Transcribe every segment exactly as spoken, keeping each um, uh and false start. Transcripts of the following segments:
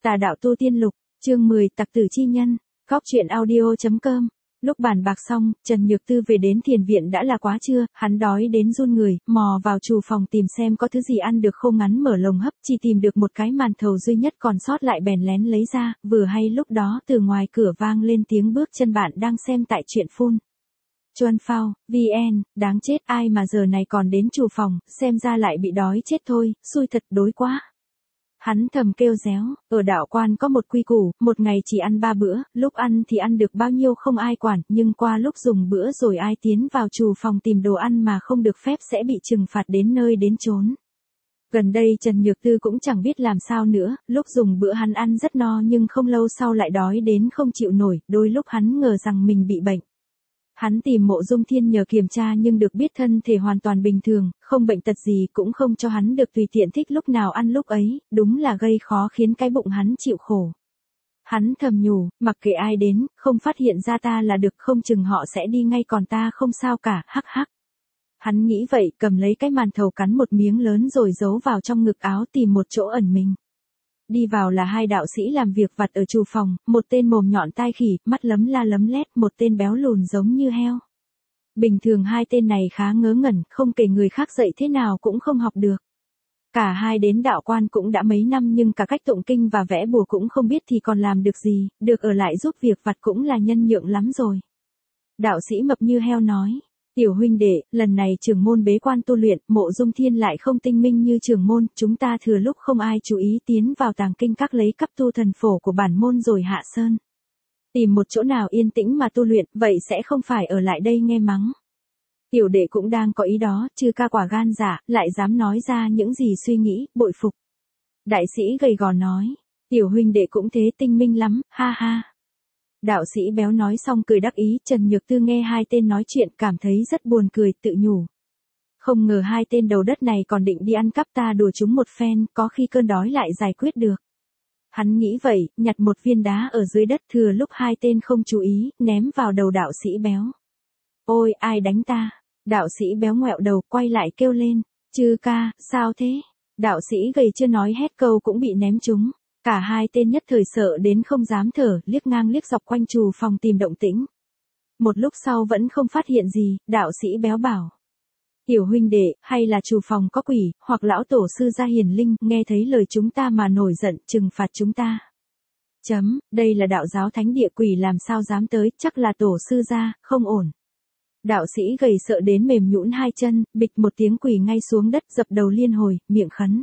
Tà đạo tu tiên lục, chương mười tặc tử chi nhân, góc truyện audio.com. Lúc bàn bạc xong, Trần Nhược Tư về đến thiền viện đã là quá trưa, hắn đói đến run người, mò vào trù phòng tìm xem có thứ gì ăn được khô ngắn mở lồng hấp, chỉ tìm được một cái màn thầu duy nhất còn sót lại bèn lén lấy ra, vừa hay lúc đó từ ngoài cửa vang lên tiếng bước chân bạn đang xem tại truyện phun. Chuan Phao, vê en, đáng chết ai mà giờ này còn đến trù phòng, xem ra lại bị đói chết thôi, xui thật đối quá. Hắn thầm kêu réo, ở đạo quan có một quy củ, một ngày chỉ ăn ba bữa, lúc ăn thì ăn được bao nhiêu không ai quản, nhưng qua lúc dùng bữa rồi ai tiến vào trù phòng tìm đồ ăn mà không được phép sẽ bị trừng phạt đến nơi đến chốn. Gần đây Trần Nhược Tư cũng chẳng biết làm sao nữa, lúc dùng bữa hắn ăn rất no nhưng không lâu sau lại đói đến không chịu nổi, đôi lúc hắn ngờ rằng mình bị bệnh. Hắn tìm Mộ Dung Thiên nhờ kiểm tra nhưng được biết thân thể hoàn toàn bình thường, không bệnh tật gì cũng không cho hắn được tùy tiện thích lúc nào ăn lúc ấy, đúng là gây khó khiến cái bụng hắn chịu khổ. Hắn thầm nhủ, mặc kệ ai đến, không phát hiện ra ta là được, không chừng họ sẽ đi ngay còn ta không sao cả, hắc hắc. Hắn nghĩ vậy, cầm lấy cái màn thầu cắn một miếng lớn rồi giấu vào trong ngực áo tìm một chỗ ẩn mình. Đi vào là hai đạo sĩ làm việc vặt ở trù phòng, một tên mồm nhọn tai khỉ, mắt lấm la lấm lét, một tên béo lùn giống như heo. Bình thường hai tên này khá ngớ ngẩn, không kể người khác dạy thế nào cũng không học được. Cả hai đến đạo quan cũng đã mấy năm nhưng cả cách tụng kinh và vẽ bùa cũng không biết thì còn làm được gì, được ở lại giúp việc vặt cũng là nhân nhượng lắm rồi. Đạo sĩ mập như heo nói. Tiểu huynh đệ, lần này trưởng môn bế quan tu luyện, Mộ Dung Thiên lại không tinh minh như trưởng môn, chúng ta thừa lúc không ai chú ý tiến vào tàng kinh các lấy cấp tu thần phổ của bản môn rồi hạ sơn. Tìm một chỗ nào yên tĩnh mà tu luyện, vậy sẽ không phải ở lại đây nghe mắng. Tiểu đệ cũng đang có ý đó, chứ ca quả gan dạ, lại dám nói ra những gì suy nghĩ, bội phục. Đại sĩ gầy gò nói, tiểu huynh đệ cũng thế tinh minh lắm, ha ha. Đạo sĩ béo nói xong cười đắc ý, Trần Nhược Tư nghe hai tên nói chuyện cảm thấy rất buồn cười, tự nhủ. Không ngờ hai tên đầu đất này còn định đi ăn cắp ta đùa chúng một phen, có khi cơn đói lại giải quyết được. Hắn nghĩ vậy, nhặt một viên đá ở dưới đất thừa lúc hai tên không chú ý, ném vào đầu đạo sĩ béo. Ôi, ai đánh ta? Đạo sĩ béo ngoẹo đầu, quay lại kêu lên. Chư ca, sao thế? Đạo sĩ gầy chưa nói hết câu cũng bị ném trúng. Cả hai tên nhất thời sợ đến không dám thở, liếc ngang liếc dọc quanh trù phòng tìm động tĩnh. Một lúc sau vẫn không phát hiện gì, đạo sĩ béo bảo. Tiểu huynh đệ, hay là trù phòng có quỷ, hoặc lão tổ sư gia hiền linh, nghe thấy lời chúng ta mà nổi giận, trừng phạt chúng ta. Chấm, đây là đạo giáo thánh địa, quỷ làm sao dám tới, chắc là tổ sư gia, không ổn. Đạo sĩ gầy sợ đến mềm nhũn hai chân, bịch một tiếng quỳ ngay xuống đất, dập đầu liên hồi, miệng khấn.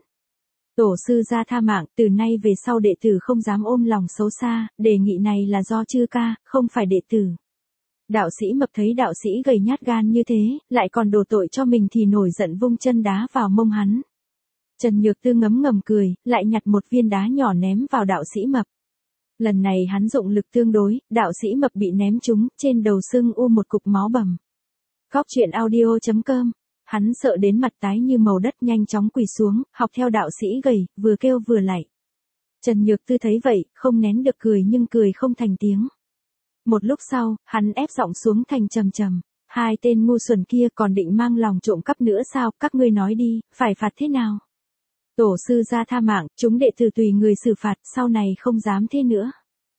Tổ sư gia tha mạng, từ nay về sau đệ tử không dám ôm lòng xấu xa, đề nghị này là do chư ca, không phải đệ tử. Đạo sĩ mập thấy đạo sĩ gầy nhát gan như thế, lại còn đổ tội cho mình thì nổi giận vung chân đá vào mông hắn. Trần Nhược Tư ngấm ngầm cười, lại nhặt một viên đá nhỏ ném vào đạo sĩ mập. Lần này hắn dụng lực tương đối, đạo sĩ mập bị ném trúng, trên đầu sưng u một cục máu bầm. Góc truyện audio.com. Hắn sợ đến mặt tái như màu đất, nhanh chóng quỳ xuống, học theo đạo sĩ gầy, vừa kêu vừa lạy. Trần Nhược Tư thấy vậy, không nén được cười nhưng cười không thành tiếng. Một lúc sau, hắn ép giọng xuống thành trầm trầm. Hai tên ngu xuẩn kia còn định mang lòng trộm cắp nữa sao, các ngươi nói đi, phải phạt thế nào? Tổ sư gia tha mạng, chúng đệ tử tùy người xử phạt, sau này không dám thế nữa.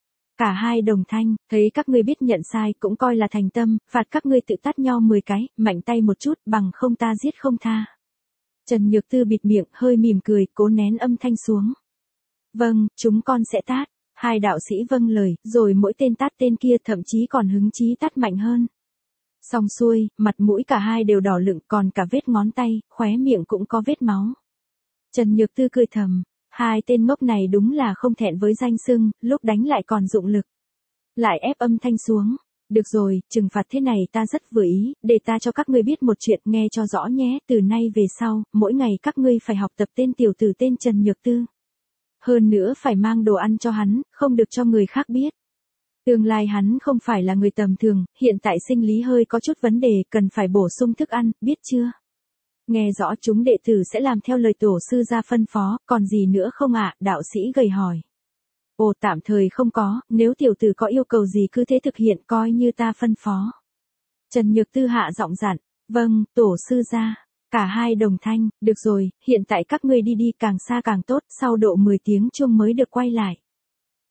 Cả hai đồng thanh, thấy các ngươi biết nhận sai cũng coi là thành tâm, phạt các ngươi tự tát nho mười cái, mạnh tay một chút, bằng không ta giết không tha. Trần Nhược Tư bịt miệng, hơi mỉm cười, cố nén âm thanh xuống. Vâng, chúng con sẽ tát. Hai đạo sĩ vâng lời, rồi mỗi tên tát tên kia, thậm chí còn hứng chí tát mạnh hơn. Xong xuôi, mặt mũi cả hai đều đỏ lựng, còn cả vết ngón tay, khóe miệng cũng có vết máu. Trần Nhược Tư cười thầm. Hai tên ngốc này đúng là không thẹn với danh xưng, lúc đánh lại còn dụng lực. Lại ép âm thanh xuống. Được rồi, trừng phạt thế này ta rất vừa ý, để ta cho các ngươi biết một chuyện, nghe cho rõ nhé, từ nay về sau, mỗi ngày các ngươi phải học tập tên tiểu tử tên Trần Nhược Tư. Hơn nữa phải mang đồ ăn cho hắn, không được cho người khác biết. Tương lai hắn không phải là người tầm thường, hiện tại sinh lý hơi có chút vấn đề, cần phải bổ sung thức ăn, biết chưa? Nghe rõ chúng đệ tử sẽ làm theo lời tổ sư gia phân phó, còn gì nữa không ạ? Đạo sĩ gầy hỏi. Ồ, tạm thời không có, nếu tiểu tử có yêu cầu gì cứ thế thực hiện, coi như ta phân phó. Trần Nhược Tư hạ giọng dặn. Vâng, tổ sư gia. Cả hai đồng thanh, được rồi, hiện tại các ngươi đi đi, càng xa càng tốt, sau độ mười tiếng chuông mới được quay lại.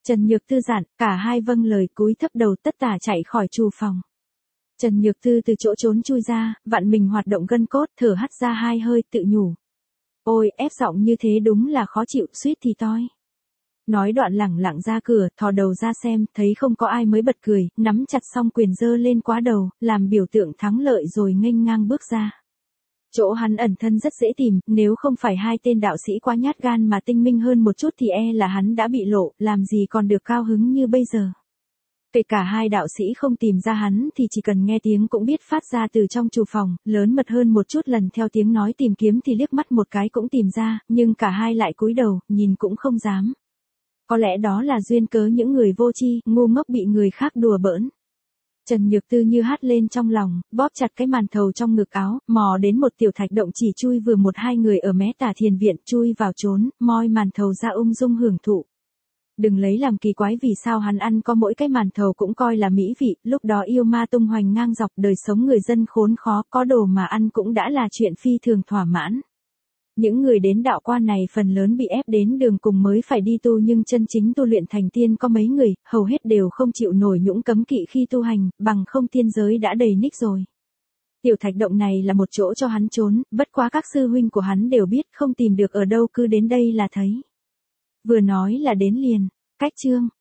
Trần Nhược Tư dặn, cả hai vâng lời cúi thấp đầu tất tả chạy khỏi trù phòng. Trần Nhược Tư từ chỗ trốn chui ra, vặn mình hoạt động gân cốt, thở hắt ra hai hơi, tự nhủ. Ôi, ép giọng như thế đúng là khó chịu, suýt thì toi. Nói đoạn lẳng lặng ra cửa, thò đầu ra xem, thấy không có ai mới bật cười, nắm chặt song quyền giơ lên quá đầu, làm biểu tượng thắng lợi rồi nghênh ngang bước ra. Chỗ hắn ẩn thân rất dễ tìm, nếu không phải hai tên đạo sĩ quá nhát gan mà tinh minh hơn một chút thì e là hắn đã bị lộ, làm gì còn được cao hứng như bây giờ. Kể cả hai đạo sĩ không tìm ra hắn thì chỉ cần nghe tiếng cũng biết phát ra từ trong trù phòng, lớn mật hơn một chút lần theo tiếng nói tìm kiếm thì liếc mắt một cái cũng tìm ra, nhưng cả hai lại cúi đầu, nhìn cũng không dám. Có lẽ đó là duyên cớ những người vô tri, ngu ngốc bị người khác đùa bỡn. Trần Nhược Tư như hát lên trong lòng, bóp chặt cái màn thầu trong ngực áo, mò đến một tiểu thạch động chỉ chui vừa một hai người ở mé tả thiền viện, chui vào trốn, moi màn thầu ra ung dung hưởng thụ. Đừng lấy làm kỳ quái vì sao hắn ăn có mỗi cái màn thầu cũng coi là mỹ vị, lúc đó yêu ma tung hoành ngang dọc đời sống người dân khốn khó, có đồ mà ăn cũng đã là chuyện phi thường thỏa mãn. Những người đến đạo quan này phần lớn bị ép đến đường cùng mới phải đi tu nhưng chân chính tu luyện thành tiên có mấy người, hầu hết đều không chịu nổi những cấm kỵ khi tu hành, bằng không tiên giới đã đầy ních rồi. Tiểu thạch động này là một chỗ cho hắn trốn, bất quá các sư huynh của hắn đều biết không tìm được ở đâu cứ đến đây là thấy. Vừa nói là đến liền, cách chương.